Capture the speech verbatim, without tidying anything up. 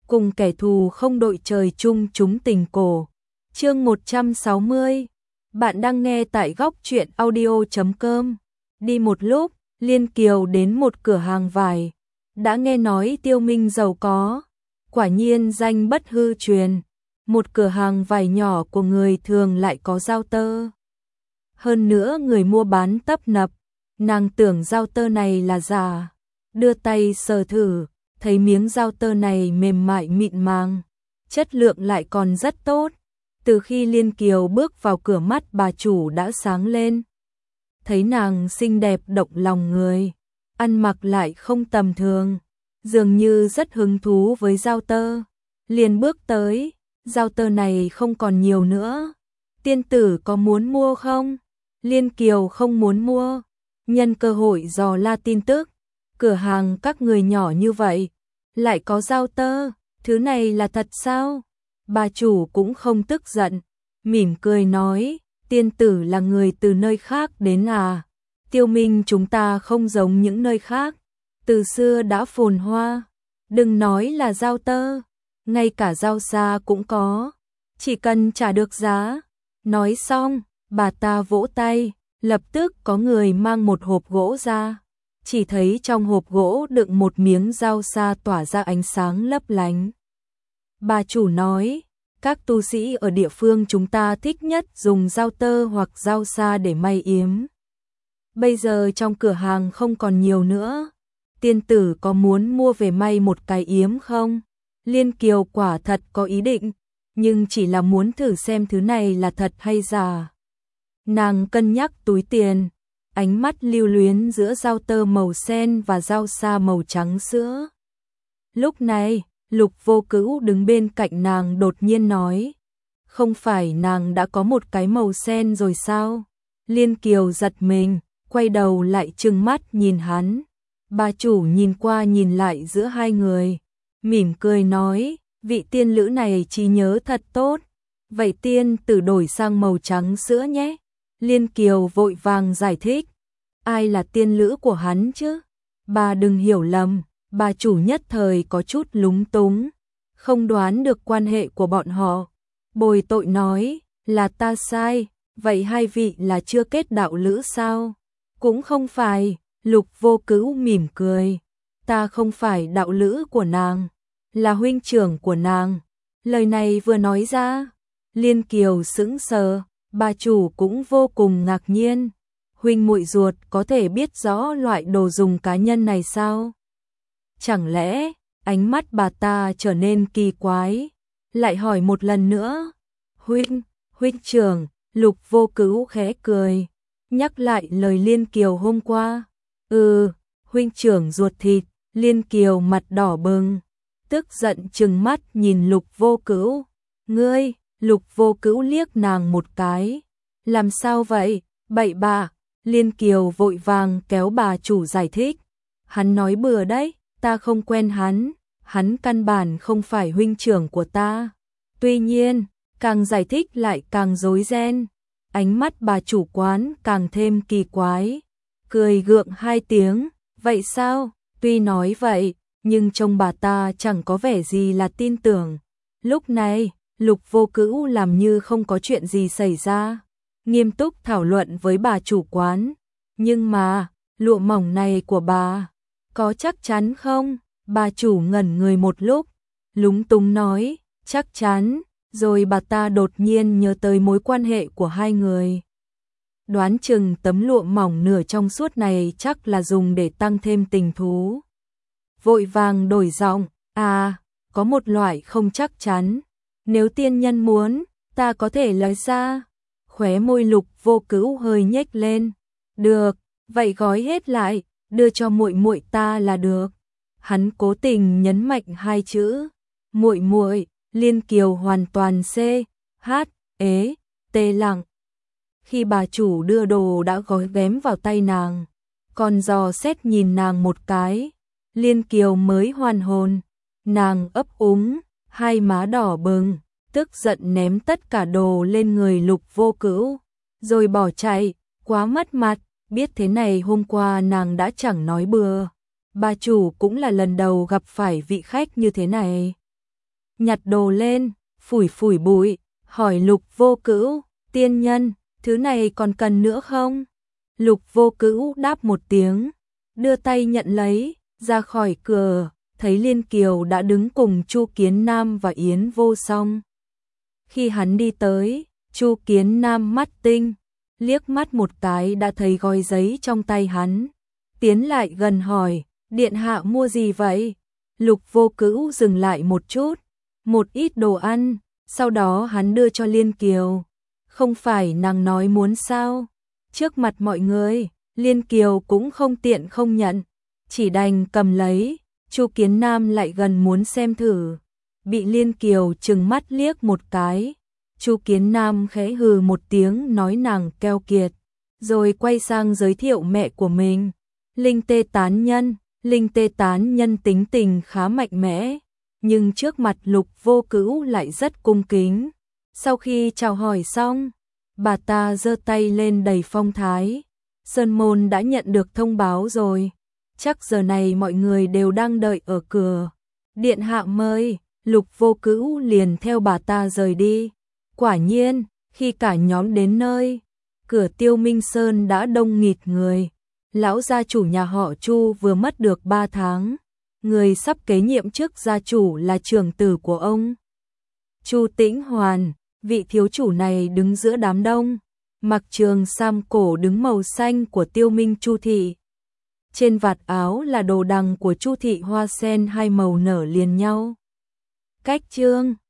cùng kẻ thù không đội trời chung chúng tình cổ. Chương một trăm sáu mươi. Bạn đang nghe tại góc truyện audio chấm com. Đi một lúc, Liên Kiều đến một cửa hàng vải. Đã nghe nói Tiêu Minh giàu có, quả nhiên danh bất hư truyền. Một cửa hàng vải nhỏ của người thường lại có dao tơ. Hơn nữa người mua bán tấp nập, nàng tưởng dao tơ này là giả. Đưa tay sờ thử, thấy miếng dao tơ này mềm mại mịn màng, chất lượng lại còn rất tốt. Từ khi Liên Kiều bước vào cửa, mắt bà chủ đã sáng lên. Thấy nàng xinh đẹp động lòng người, ăn mặc lại không tầm thường, dường như rất hứng thú với dao tơ. Liền bước tới, dao tơ này không còn nhiều nữa. Tiên tử có muốn mua không? Liên Kiều không muốn mua, nhân cơ hội dò la tin tức. Cửa hàng các người nhỏ như vậy, lại có dao tơ, thứ này là thật sao? Bà chủ cũng không tức giận, mỉm cười nói, tiên tử là người từ nơi khác đến à? Tiêu Minh chúng ta không giống những nơi khác, từ xưa đã phồn hoa, đừng nói là dao tơ, ngay cả dao sa cũng có, chỉ cần trả được giá. Nói xong, bà ta vỗ tay, lập tức có người mang một hộp gỗ ra. Chỉ thấy trong hộp gỗ đựng một miếng dao sa tỏa ra ánh sáng lấp lánh. Bà chủ nói, các tu sĩ ở địa phương chúng ta thích nhất dùng dao tơ hoặc dao sa để may yếm. Bây giờ trong cửa hàng không còn nhiều nữa. Tiên tử có muốn mua về may một cái yếm không? Liên Kiều quả thật có ý định, nhưng chỉ là muốn thử xem thứ này là thật hay giả. Nàng cân nhắc túi tiền, ánh mắt lưu luyến giữa dao tơ màu sen và dao sa màu trắng sữa. Lúc này, Lục Vô Cữu đứng bên cạnh nàng đột nhiên nói, không phải nàng đã có một cái màu sen rồi sao? Liên Kiều giật mình, quay đầu lại trừng mắt nhìn hắn. Bà chủ nhìn qua nhìn lại giữa hai người, mỉm cười nói, vị tiên lữ này trí nhớ thật tốt. Vậy tiên tử đổi sang màu trắng sữa nhé. Liên Kiều vội vàng giải thích, ai là tiên lữ của hắn chứ? Bà đừng hiểu lầm. Bà chủ nhất thời có chút lúng túng, không đoán được quan hệ của bọn họ. Bồi tội nói, là ta sai, vậy hai vị là chưa kết đạo lữ sao? Cũng không phải. Lục Vô Cữu mỉm cười, ta không phải đạo lữ của nàng, là huynh trưởng của nàng. Lời này vừa nói ra, Liên Kiều sững sờ, bà chủ cũng vô cùng ngạc nhiên. Huynh muội ruột có thể biết rõ loại đồ dùng cá nhân này sao? Chẳng lẽ, ánh mắt bà ta trở nên kỳ quái, lại hỏi một lần nữa. Huynh, huynh trưởng, Lục Vô Cữu khẽ cười, nhắc lại lời Liên Kiều hôm qua. Ừ, huynh trưởng ruột thịt. Liên Kiều mặt đỏ bừng, tức giận trừng mắt nhìn Lục Vô Cữu. Ngươi, Lục Vô Cữu liếc nàng một cái. Làm sao vậy, bậy bạ? Liên Kiều vội vàng kéo bà chủ giải thích. Hắn nói bừa đấy, ta không quen hắn, hắn căn bản không phải huynh trưởng của ta. Tuy nhiên, càng giải thích lại càng rối ren. Ánh mắt bà chủ quán càng thêm kỳ quái, cười gượng hai tiếng, vậy sao? Tuy nói vậy, nhưng trông bà ta chẳng có vẻ gì là tin tưởng. Lúc này, Lục Vô Cữu làm như không có chuyện gì xảy ra, nghiêm túc thảo luận với bà chủ quán. Nhưng mà, lụa mỏng này của bà, có chắc chắn không? Bà chủ ngẩn người một lúc, lúng túng nói, chắc chắn. Rồi bà ta đột nhiên nhớ tới mối quan hệ của hai người. Đoán chừng tấm lụa mỏng nửa trong suốt này chắc là dùng để tăng thêm tình thú. Vội vàng đổi giọng, à, có một loại không chắc chắn. Nếu tiên nhân muốn, ta có thể lấy ra. Khóe môi Lục Vô Cữu hơi nhếch lên. Được, vậy gói hết lại, đưa cho muội muội ta là được. Hắn cố tình nhấn mạnh hai chữ, muội muội. Liên Kiều hoàn toàn c, h, ế, tê lặng. Khi bà chủ đưa đồ đã gói ghém vào tay nàng, còn dò xét nhìn nàng một cái, Liên Kiều mới hoàn hồn. Nàng ấp úng, hai má đỏ bừng, tức giận ném tất cả đồ lên người Lục Vô Cữu, rồi bỏ chạy, quá mất mặt. Biết thế này hôm qua nàng đã chẳng nói bừa. Bà chủ cũng là lần đầu gặp phải vị khách như thế này. nhặt đồ lên, phủi phủi bụi, hỏi Lục Vô Cữu, tiên nhân, thứ này còn cần nữa không? Lục Vô Cữu đáp một tiếng, đưa tay nhận lấy, ra khỏi cửa, thấy Liên Kiều đã đứng cùng Chu Kiến Nam và Yến Vô Song. Khi hắn đi tới, Chu Kiến Nam mắt tinh, liếc mắt một cái đã thấy gói giấy trong tay hắn. Tiến lại gần hỏi, điện hạ mua gì vậy? Lục Vô Cữu dừng lại một chút, một ít đồ ăn, sau đó hắn đưa cho Liên Kiều. Không phải nàng nói muốn sao? Trước mặt mọi người, Liên Kiều cũng không tiện không nhận, chỉ đành cầm lấy. Chu Kiến Nam lại gần muốn xem thử, bị Liên Kiều trừng mắt liếc một cái. Chu Kiến Nam khẽ hừ một tiếng nói nàng keo kiệt, rồi quay sang giới thiệu mẹ của mình. Linh Tê Tán Nhân. Linh Tê Tán Nhân tính tình khá mạnh mẽ, nhưng trước mặt Lục Vô Cữu lại rất cung kính. Sau khi chào hỏi xong, bà ta giơ tay lên đầy phong thái. Sơn môn đã nhận được thông báo rồi, chắc giờ này mọi người đều đang đợi ở cửa. Điện hạ mời. Lục Vô Cữu liền theo bà ta rời đi. Quả nhiên, khi cả nhóm đến nơi, cửa Tiêu Minh Sơn đã đông nghịt người. Lão gia chủ nhà họ Chu vừa mất được ba tháng, người sắp kế nhiệm chức gia chủ là trưởng tử của ông, Chu Tĩnh Hoàn. Vị thiếu chủ này đứng giữa đám đông, mặc trường sam cổ đứng màu xanh của Tiêu Minh Chu thị. Trên vạt áo là đồ đằng của Chu thị hoa sen hai màu nở liền nhau. Cách chương